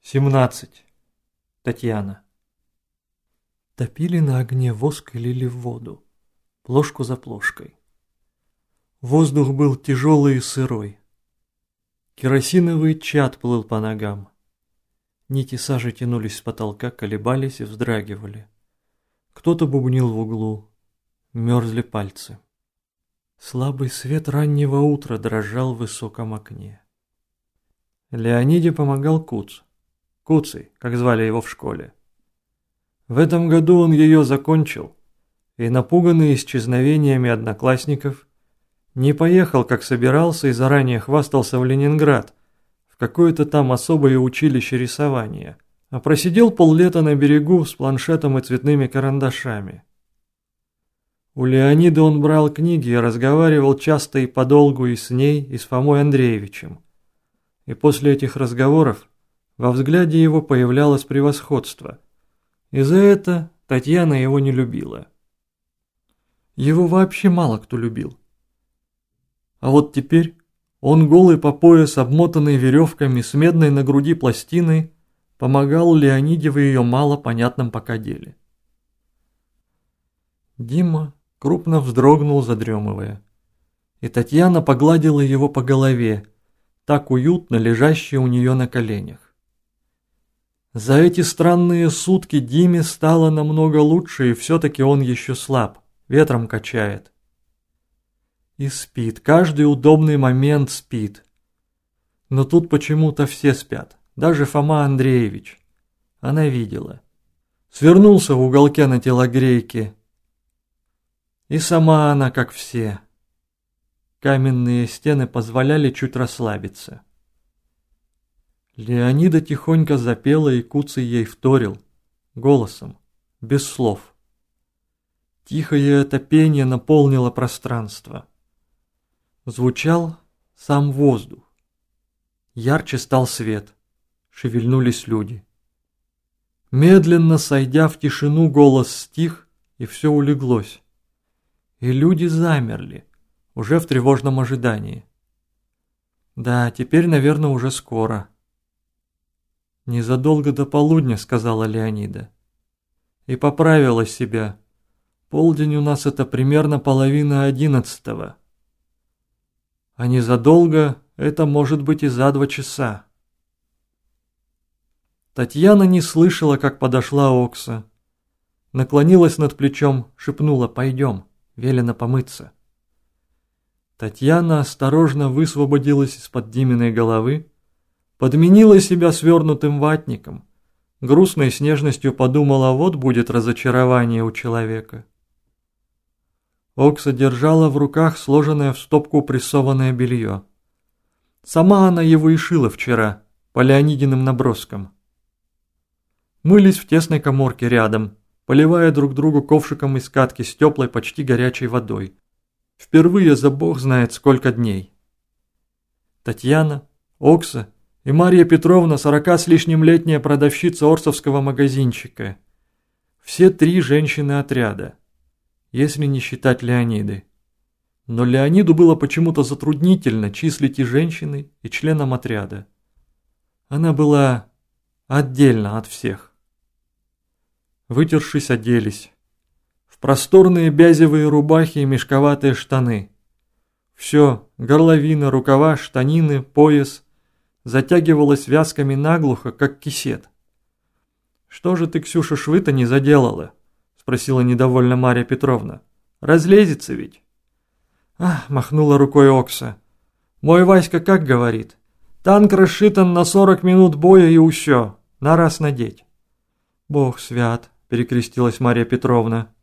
17. Татьяна. Топили на огне воск и лили в воду, плошку за плошкой. Воздух был тяжелый и сырой. Керосиновый чад плыл по ногам. Нити сажи тянулись с потолка, колебались и вздрагивали. Кто-то бубнил в углу. Мерзли пальцы. Слабый свет раннего утра дрожал в высоком окне. Леониде помогал Куц. Куцый, как звали его в школе. В этом году он ее закончил, и, напуганный исчезновениями одноклассников, не поехал, как собирался, и заранее хвастался в Ленинград, в какое-то там особое училище рисования, а просидел поллета на берегу с планшетом и цветными карандашами. У Леониды он брал книги и разговаривал часто и подолгу и с ней, и с Фомой Андреевичем. И после этих разговоров во взгляде его появлялось превосходство, и за это Татьяна его не любила. Его вообще мало кто любил. А вот теперь он, голый по пояс, обмотанный веревками с медной на груди пластиной, помогал Леониде в ее мало понятном пока деле. Дима крупно вздрогнул, задремывая, и Татьяна погладила его по голове, так уютно лежащей у нее на коленях. За эти странные сутки Диме стало намного лучше, и все-таки он еще слаб, ветром качает. И спит, каждый удобный момент спит. Но тут почему-то все спят, даже Фома Андреевич. Она видела. Свернулся в уголке на телогрейке. И сама она, как все. Каменные стены позволяли чуть расслабиться. Леонида тихонько запела, и Куцый ей вторил, голосом, без слов. Тихое это пение наполнило пространство. Звучал сам воздух. Ярче стал свет, шевельнулись люди. Медленно сойдя в тишину, голос стих, и все улеглось. И люди замерли, уже в тревожном ожидании. Да, теперь, наверное, уже скоро. «Незадолго до полудня», — сказала Леонида. И поправила себя. «Полдень у нас это примерно 10:30. А незадолго это может быть и за 2 часа». Татьяна не слышала, как подошла Окса. Наклонилась над плечом, шепнула: «Пойдем, велено помыться». Татьяна осторожно высвободилась из-под Диминой головы, подменила себя свернутым ватником, грустной с нежностью подумала: вот будет разочарование у человека. Окса держала в руках сложенное в стопку прессованное белье. Сама она его и шила вчера, по Леонидиным наброскам. Мылись в тесной каморке рядом, поливая друг другу ковшиком из катки с теплой, почти горячей водой. Впервые за бог знает сколько дней. Татьяна, Окса и Марья Петровна, 40 с лишним летняя продавщица Орсовского магазинчика. Все 3 женщины отряда, если не считать Леониды. Но Леониду было почему-то затруднительно числить и женщины, и членам отряда. Она была отдельно от всех. Вытершись, оделись. В просторные бязевые рубахи и мешковатые штаны. Все, горловина, рукава, штанины, пояс затягивалась вязками наглухо, как кисет. «Что же ты, Ксюша, швы-то не заделала?» — спросила недовольно Марья Петровна. «Разлезется ведь?» Махнула рукой Окса. «Мой Васька как говорит? Танк расшитан на 40 минут боя и усё, на раз надеть». «Бог свят», — перекрестилась Марья Петровна.